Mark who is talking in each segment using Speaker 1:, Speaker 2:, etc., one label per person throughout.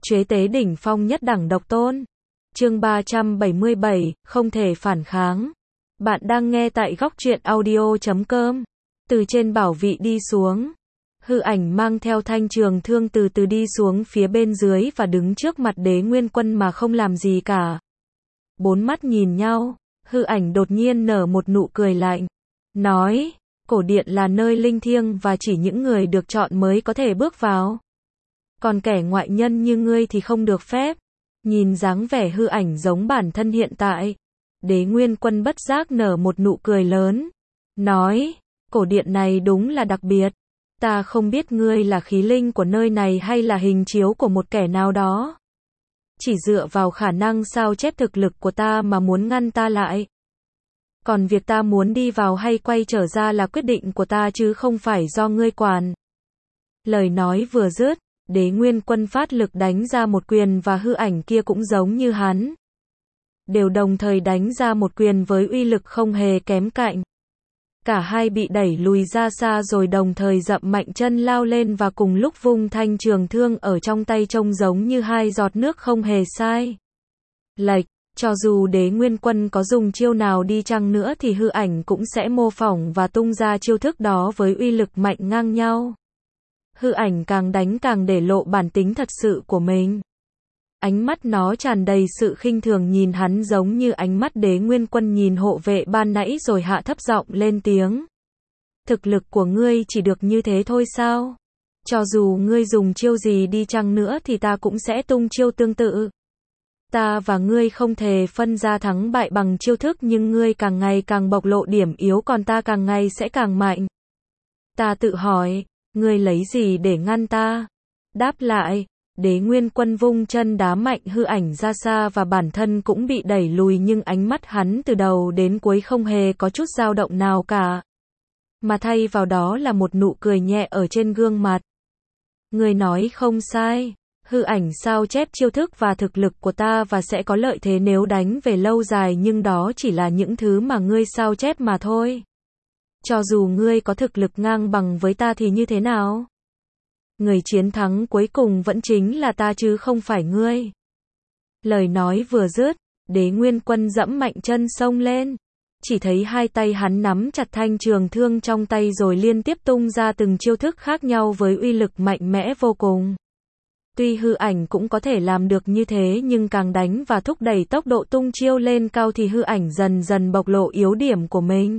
Speaker 1: Chế tế đỉnh phong nhất đẳng độc tôn. Chương 377, không thể phản kháng. Bạn đang nghe tại góc truyện audio.com. Từ trên bảo vị đi xuống. Hư ảnh mang theo thanh trường thương từ từ đi xuống phía bên dưới và đứng trước mặt Đế Nguyên Quân mà không làm gì cả. Bốn mắt nhìn nhau, hư ảnh đột nhiên nở một nụ cười lạnh. Nói, cổ điện là nơi linh thiêng và chỉ những người được chọn mới có thể bước vào. Còn kẻ ngoại nhân như ngươi thì không được phép. Nhìn dáng vẻ hư ảnh giống bản thân hiện tại. Đế Nguyên Quân bất giác nở một nụ cười lớn. Nói, cổ điện này đúng là đặc biệt. Ta không biết ngươi là khí linh của nơi này hay là hình chiếu của một kẻ nào đó. Chỉ dựa vào khả năng sao chép thực lực của ta mà muốn ngăn ta lại. Còn việc ta muốn đi vào hay quay trở ra là quyết định của ta chứ không phải do ngươi quản. Lời nói vừa dứt, Đế Nguyên Quân phát lực đánh ra một quyền và hư ảnh kia cũng giống như hắn. Đều đồng thời đánh ra một quyền với uy lực không hề kém cạnh. Cả hai bị đẩy lùi ra xa rồi đồng thời dậm mạnh chân lao lên và cùng lúc vung thanh trường thương ở trong tay trông giống như hai giọt nước không hề sai. Lệch, cho dù Đế Nguyên Quân có dùng chiêu nào đi chăng nữa thì hư ảnh cũng sẽ mô phỏng và tung ra chiêu thức đó với uy lực mạnh ngang nhau. Hư ảnh càng đánh càng để lộ bản tính thật sự của mình. Ánh mắt nó tràn đầy sự khinh thường nhìn hắn giống như ánh mắt Đế Nguyên Quân nhìn hộ vệ ban nãy rồi hạ thấp giọng lên tiếng. Thực lực của ngươi chỉ được như thế thôi sao? Cho dù ngươi dùng chiêu gì đi chăng nữa thì ta cũng sẽ tung chiêu tương tự. Ta và ngươi không thể phân ra thắng bại bằng chiêu thức nhưng ngươi càng ngày càng bộc lộ điểm yếu còn ta càng ngày sẽ càng mạnh. Ta tự hỏi, ngươi lấy gì để ngăn ta? Đáp lại, Đế Nguyên Quân vung chân đá mạnh hư ảnh ra xa và bản thân cũng bị đẩy lùi nhưng ánh mắt hắn từ đầu đến cuối không hề có chút dao động nào cả. Mà thay vào đó là một nụ cười nhẹ ở trên gương mặt. Ngươi nói không sai, hư ảnh sao chép chiêu thức và thực lực của ta và sẽ có lợi thế nếu đánh về lâu dài nhưng đó chỉ là những thứ mà ngươi sao chép mà thôi. Cho dù ngươi có thực lực ngang bằng với ta thì như thế nào? Người chiến thắng cuối cùng vẫn chính là ta chứ không phải ngươi. Lời nói vừa dứt, Đế Nguyên Quân dẫm mạnh chân xông lên. Chỉ thấy hai tay hắn nắm chặt thanh trường thương trong tay rồi liên tiếp tung ra từng chiêu thức khác nhau với uy lực mạnh mẽ vô cùng. Tuy hư ảnh cũng có thể làm được như thế nhưng càng đánh và thúc đẩy tốc độ tung chiêu lên cao thì hư ảnh dần dần bộc lộ yếu điểm của mình.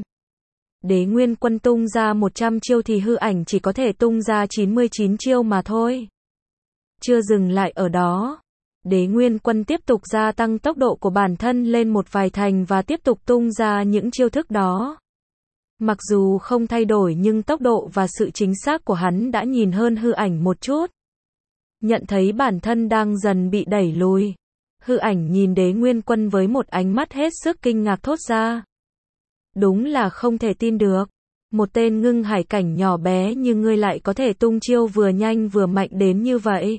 Speaker 1: Đế Nguyên Quân tung ra 100 chiêu thì hư ảnh chỉ có thể tung ra 99 chiêu mà thôi. Chưa dừng lại ở đó, Đế Nguyên Quân tiếp tục gia tăng tốc độ của bản thân lên một vài thành và tiếp tục tung ra những chiêu thức đó. Mặc dù không thay đổi nhưng tốc độ và sự chính xác của hắn đã nhìn hơn hư ảnh một chút. Nhận thấy bản thân đang dần bị đẩy lùi, hư ảnh nhìn Đế Nguyên Quân với một ánh mắt hết sức kinh ngạc thốt ra. Đúng là không thể tin được. Một tên ngưng hải cảnh nhỏ bé như ngươi lại có thể tung chiêu vừa nhanh vừa mạnh đến như vậy.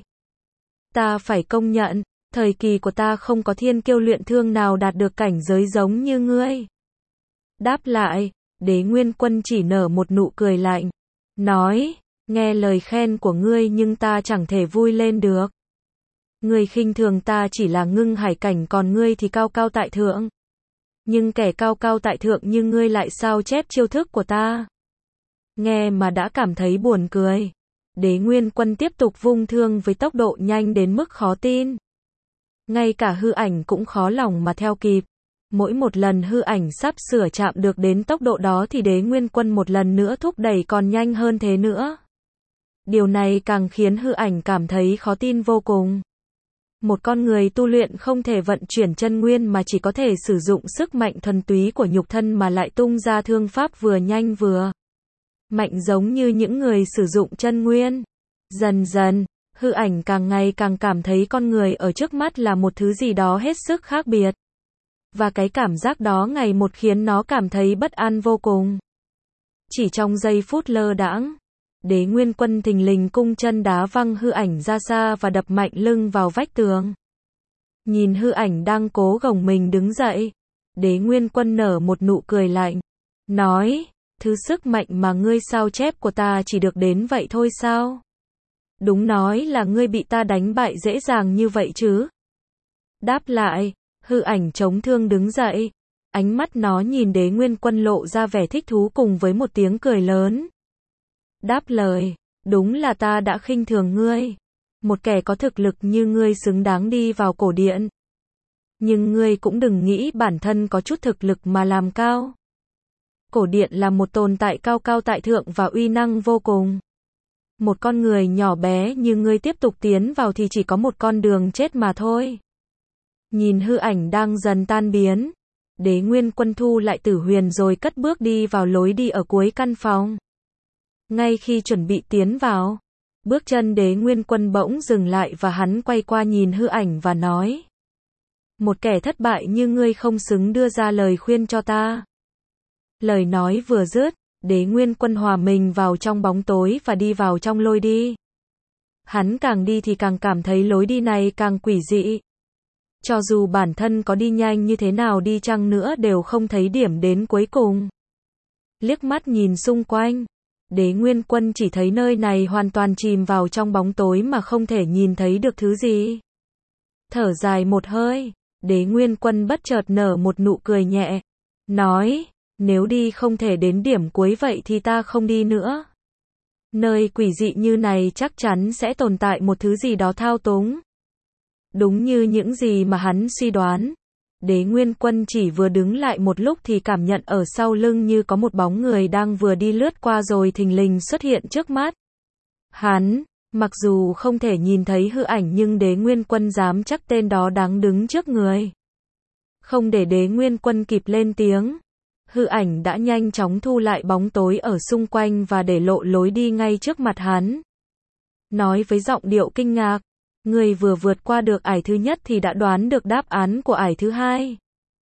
Speaker 1: Ta phải công nhận, thời kỳ của ta không có thiên kiêu luyện thương nào đạt được cảnh giới giống như ngươi. Đáp lại, Đế Nguyên Quân chỉ nở một nụ cười lạnh. Nói, nghe lời khen của ngươi nhưng ta chẳng thể vui lên được. Ngươi khinh thường ta chỉ là ngưng hải cảnh còn ngươi thì cao cao tại thượng. Nhưng kẻ cao cao tại thượng như ngươi lại sao chép chiêu thức của ta. Nghe mà đã cảm thấy buồn cười. Đế Nguyên Quân tiếp tục vung thương với tốc độ nhanh đến mức khó tin. Ngay cả hư ảnh cũng khó lòng mà theo kịp. Mỗi một lần hư ảnh sắp sửa chạm được đến tốc độ đó thì Đế Nguyên Quân một lần nữa thúc đẩy còn nhanh hơn thế nữa. Điều này càng khiến hư ảnh cảm thấy khó tin vô cùng. Một con người tu luyện không thể vận chuyển chân nguyên mà chỉ có thể sử dụng sức mạnh thuần túy của nhục thân mà lại tung ra thương pháp vừa nhanh vừa mạnh giống như những người sử dụng chân nguyên. Dần dần, hư ảnh càng ngày càng cảm thấy con người ở trước mắt là một thứ gì đó hết sức khác biệt. Và cái cảm giác đó ngày một khiến nó cảm thấy bất an vô cùng. Chỉ trong giây phút lơ đãng, Đế Nguyên Quân thình lình cung chân đá văng hư ảnh ra xa và đập mạnh lưng vào vách tường. Nhìn hư ảnh đang cố gồng mình đứng dậy, Đế Nguyên Quân nở một nụ cười lạnh. Nói, thứ sức mạnh mà ngươi sao chép của ta chỉ được đến vậy thôi sao? Đúng nói là ngươi bị ta đánh bại dễ dàng như vậy chứ. Đáp lại, hư ảnh chống thương đứng dậy. Ánh mắt nó nhìn Đế Nguyên Quân lộ ra vẻ thích thú cùng với một tiếng cười lớn. Đáp lời, đúng là ta đã khinh thường ngươi. Một kẻ có thực lực như ngươi xứng đáng đi vào cổ điện. Nhưng ngươi cũng đừng nghĩ bản thân có chút thực lực mà làm cao. Cổ điện là một tồn tại cao cao tại thượng và uy năng vô cùng. Một con người nhỏ bé như ngươi tiếp tục tiến vào thì chỉ có một con đường chết mà thôi. Nhìn hư ảnh đang dần tan biến, Đế Nguyên Quân thu lại tử huyền rồi cất bước đi vào lối đi ở cuối căn phòng. Ngay khi chuẩn bị tiến vào, bước chân Đế Nguyên Quân bỗng dừng lại và hắn quay qua nhìn hư ảnh và nói. Một kẻ thất bại như ngươi không xứng đưa ra lời khuyên cho ta. Lời nói vừa dứt, Đế Nguyên Quân hòa mình vào trong bóng tối và đi vào trong lối đi. Hắn càng đi thì càng cảm thấy lối đi này càng quỷ dị. Cho dù bản thân có đi nhanh như thế nào đi chăng nữa đều không thấy điểm đến cuối cùng. Liếc mắt nhìn xung quanh, Đế Nguyên Quân chỉ thấy nơi này hoàn toàn chìm vào trong bóng tối mà không thể nhìn thấy được thứ gì. Thở dài một hơi, Đế Nguyên Quân bất chợt nở một nụ cười nhẹ, nói, nếu đi không thể đến điểm cuối vậy thì ta không đi nữa. Nơi quỷ dị như này chắc chắn sẽ tồn tại một thứ gì đó thao túng. Đúng như những gì mà hắn suy đoán, Đế Nguyên Quân chỉ vừa đứng lại một lúc thì cảm nhận ở sau lưng như có một bóng người đang vừa đi lướt qua rồi thình lình xuất hiện trước mắt. Hắn, mặc dù không thể nhìn thấy hư ảnh nhưng Đế Nguyên Quân dám chắc tên đó đang đứng trước người. Không để Đế Nguyên Quân kịp lên tiếng, hư ảnh đã nhanh chóng thu lại bóng tối ở xung quanh và để lộ lối đi ngay trước mặt hắn. Nói với giọng điệu kinh ngạc, người vừa vượt qua được ải thứ nhất thì đã đoán được đáp án của ải thứ hai.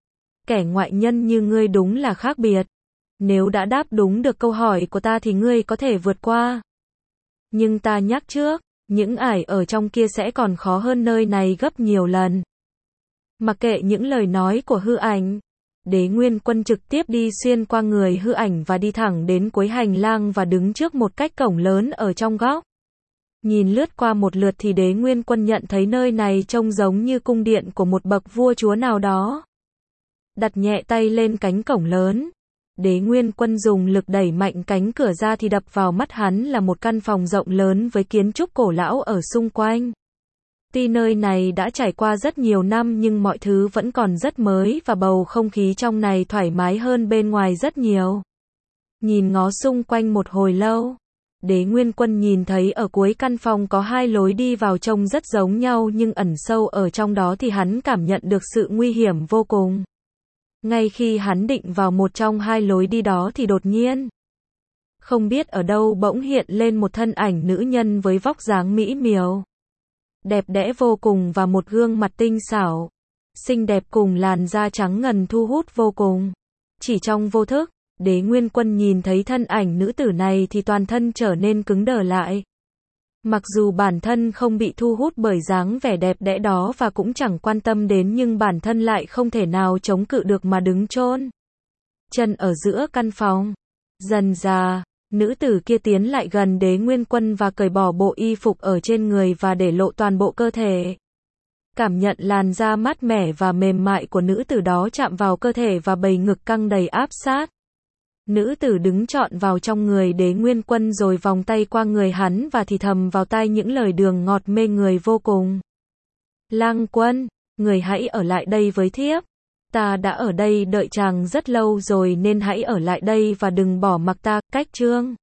Speaker 1: Kẻ ngoại nhân như ngươi đúng là khác biệt. Nếu đã đáp đúng được câu hỏi của ta thì ngươi có thể vượt qua. Nhưng ta nhắc trước, những ải ở trong kia sẽ còn khó hơn nơi này gấp nhiều lần. Mặc kệ những lời nói của hư ảnh, Đế Nguyên Quân trực tiếp đi xuyên qua người hư ảnh và đi thẳng đến cuối hành lang và đứng trước một cái cổng lớn ở trong góc. Nhìn lướt qua một lượt thì Đế Nguyên Quân nhận thấy nơi này trông giống như cung điện của một bậc vua chúa nào đó. Đặt nhẹ tay lên cánh cổng lớn, Đế Nguyên Quân dùng lực đẩy mạnh cánh cửa ra thì đập vào mắt hắn là một căn phòng rộng lớn với kiến trúc cổ lão ở xung quanh. Tuy nơi này đã trải qua rất nhiều năm nhưng mọi thứ vẫn còn rất mới và bầu không khí trong này thoải mái hơn bên ngoài rất nhiều. Nhìn ngó xung quanh một hồi lâu, Đế Nguyên Quân nhìn thấy ở cuối căn phòng có hai lối đi vào trông rất giống nhau nhưng ẩn sâu ở trong đó thì hắn cảm nhận được sự nguy hiểm vô cùng. Ngay khi hắn định vào một trong hai lối đi đó thì đột nhiên, không biết ở đâu bỗng hiện lên một thân ảnh nữ nhân với vóc dáng mỹ miều, đẹp đẽ vô cùng và một gương mặt tinh xảo, xinh đẹp cùng làn da trắng ngần thu hút vô cùng. Chỉ trong vô thức, Đế Nguyên Quân nhìn thấy thân ảnh nữ tử này thì toàn thân trở nên cứng đờ lại. Mặc dù bản thân không bị thu hút bởi dáng vẻ đẹp đẽ đó và cũng chẳng quan tâm đến nhưng bản thân lại không thể nào chống cự được mà đứng chôn chân ở giữa căn phòng. Dần dà, nữ tử kia tiến lại gần Đế Nguyên Quân và cởi bỏ bộ y phục ở trên người và để lộ toàn bộ cơ thể. Cảm nhận làn da mát mẻ và mềm mại của nữ tử đó chạm vào cơ thể và bầy ngực căng đầy áp sát. Nữ tử đứng trọn vào trong người Đế Nguyên Quân rồi vòng tay qua người hắn và thì thầm vào tai những lời đường ngọt mê người vô cùng. Lang Quân, người hãy ở lại đây với thiếp. Ta đã ở đây đợi chàng rất lâu rồi nên hãy ở lại đây và đừng bỏ mặc ta. Cách chương